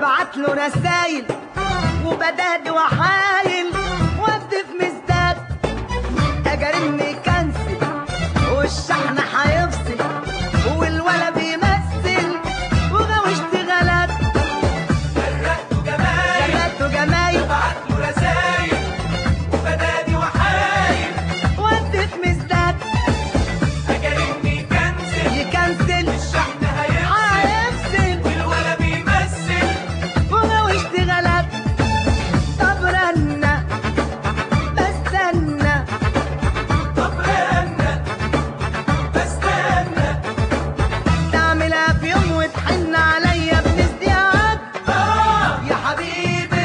وابعت له رسايل وبدادي وحايل وابدي في مزداد اجرني كنسل والشحن هيفصل والولا بيمثل وغاوشت غلط جرقته جمايل وابعت له رسايل وبدادي وحايل وابدي في مزداد اجرني كنسل يكنسل الشحن هيفصل والولا بيمثل وغاوشت غلط طب رنة بستنى طب رنة بستنى تعملها في يوم وتحن عليا بنزدياد يا حبيبي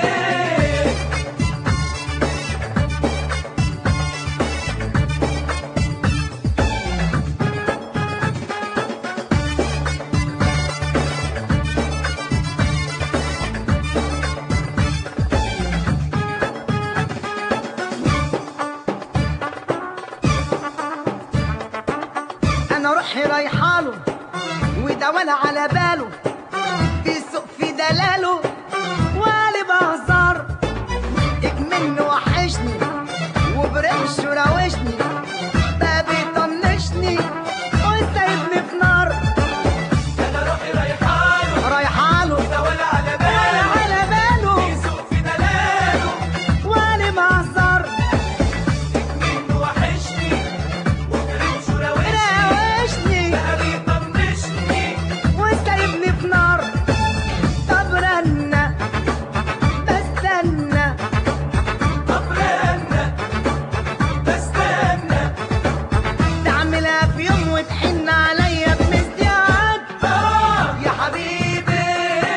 انا روحي رايحاله وده ولا على باله في سوق في دلاله وقالب هزار اكمنه وحشني وبرمش وراوشني بقى بيطنشني وسايبني في نار انا روحي رايحاله رايحاله ده ولا على ولا باله على باله يسوق في دلاله وقالب هزار منه وحشني وكرمش وراوشني راوشني بقى بيطنشني وسايبني في نار طب رنة بستنى طب رنة بستنى تعملها في يوم وتحن عليا بمزدياد يا حبيبي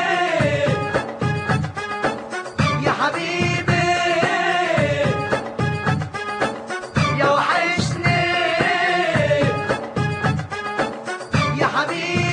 يا حبيبي يا وحشني يا حبيبي